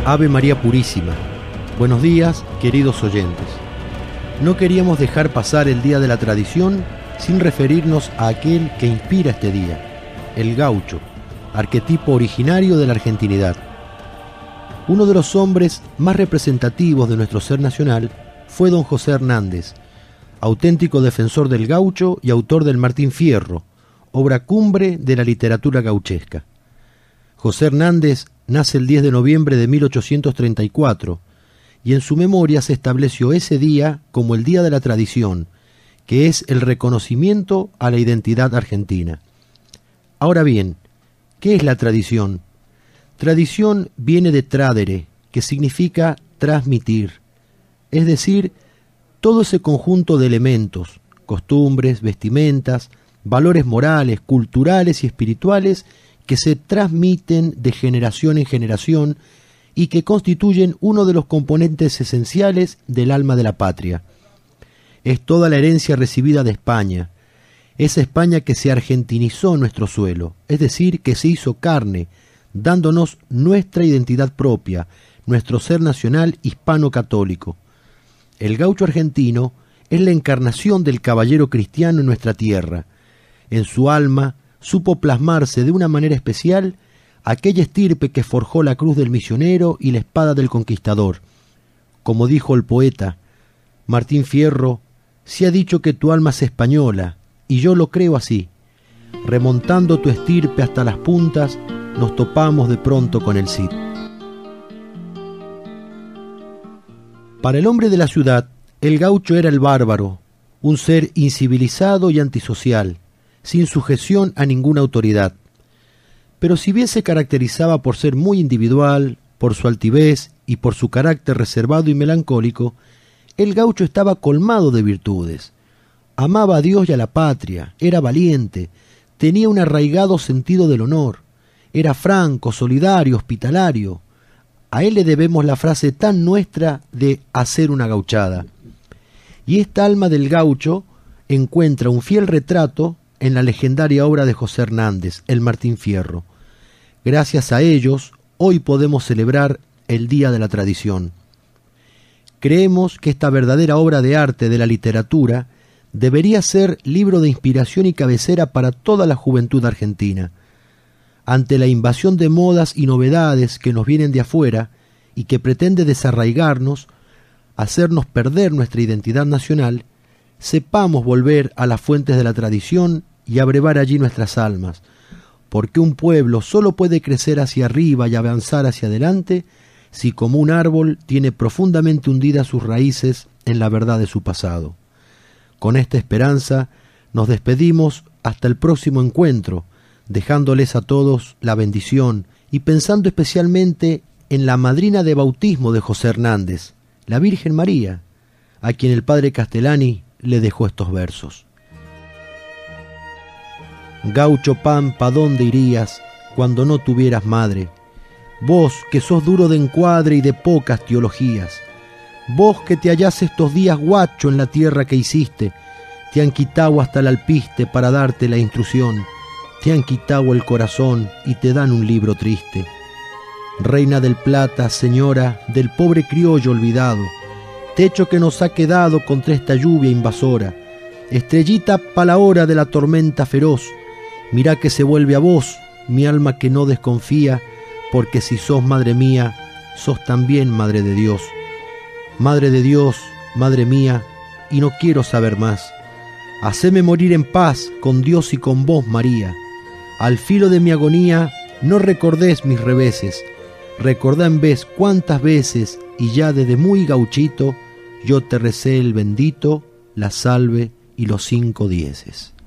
Ave María Purísima. Buenos días, queridos oyentes. No queríamos dejar pasar el Día de la Tradición sin referirnos a aquel que inspira este día, el gaucho, arquetipo originario de la argentinidad. Uno de los hombres más representativos de nuestro ser nacional fue don José Hernández, auténtico defensor del gaucho y autor del Martín Fierro, obra cumbre de la literatura gauchesca. José Hernández nace el 10 de noviembre de 1834 y en su memoria se estableció ese día como el Día de la Tradición, que es el reconocimiento a la identidad argentina. Ahora bien, ¿qué es la tradición? Tradición viene de tradere, que significa transmitir, es decir, todo ese conjunto de elementos, costumbres, vestimentas, valores morales, culturales y espirituales que se transmiten de generación en generación y que constituyen uno de los componentes esenciales del alma de la patria. Es toda la herencia recibida de España, esa España que se argentinizó en nuestro suelo, es decir, que se hizo carne, dándonos nuestra identidad propia, nuestro ser nacional hispano-católico. El gaucho argentino es la encarnación del caballero cristiano en nuestra tierra. En su alma supo plasmarse de una manera especial aquella estirpe que forjó la cruz del misionero y la espada del conquistador. Como dijo el poeta Martín Fierro, se ha dicho que tu alma es española, y yo lo creo así. Remontando tu estirpe hasta las puntas, nos topamos de pronto con el Cid. Para el hombre de la ciudad, el gaucho era el bárbaro, un ser incivilizado y antisocial, sin sujeción a ninguna autoridad. Pero si bien se caracterizaba por ser muy individual, por su altivez y por su carácter reservado y melancólico, el gaucho estaba colmado de virtudes. Amaba a Dios y a la patria, era valiente, tenía un arraigado sentido del honor, era franco, solidario, hospitalario. A él le debemos la frase tan nuestra de hacer una gauchada. Y esta alma del gaucho encuentra un fiel retrato en la legendaria obra de José Hernández, el Martín Fierro. Gracias a ellos, hoy podemos celebrar el Día de la Tradición. Creemos que esta verdadera obra de arte de la literatura debería ser libro de inspiración y cabecera para toda la juventud argentina. Ante la invasión de modas y novedades que nos vienen de afuera y que pretende desarraigarnos, hacernos perder nuestra identidad nacional, sepamos volver a las fuentes de la tradición y abrevar allí nuestras almas, porque un pueblo solo puede crecer hacia arriba y avanzar hacia adelante si como un árbol tiene profundamente hundidas sus raíces en la verdad de su pasado. Con esta esperanza nos despedimos hasta el próximo encuentro, dejándoles a todos la bendición y pensando especialmente en la madrina de bautismo de José Hernández, la Virgen María, a quien el padre Castellani le dejó estos versos. Gaucho pampa, ¿dónde irías cuando no tuvieras madre? Vos que sos duro de encuadre y de pocas teologías, vos que te hallás estos días guacho en la tierra que hiciste, te han quitado hasta el alpiste para darte la instrucción, te han quitado el corazón y te dan un libro triste. Reina del Plata, señora del pobre criollo olvidado, techo que nos ha quedado contra esta lluvia invasora, estrellita pa' la hora de la tormenta feroz, mirá que se vuelve a vos, mi alma que no desconfía, porque si sos madre mía, sos también madre de Dios. Madre de Dios, madre mía, y no quiero saber más. Haceme morir en paz con Dios y con vos, María. Al filo de mi agonía, no recordés mis reveses, recordá en vez cuántas veces, y ya desde muy gauchito, yo te recé el bendito, la salve y los 5 dieces.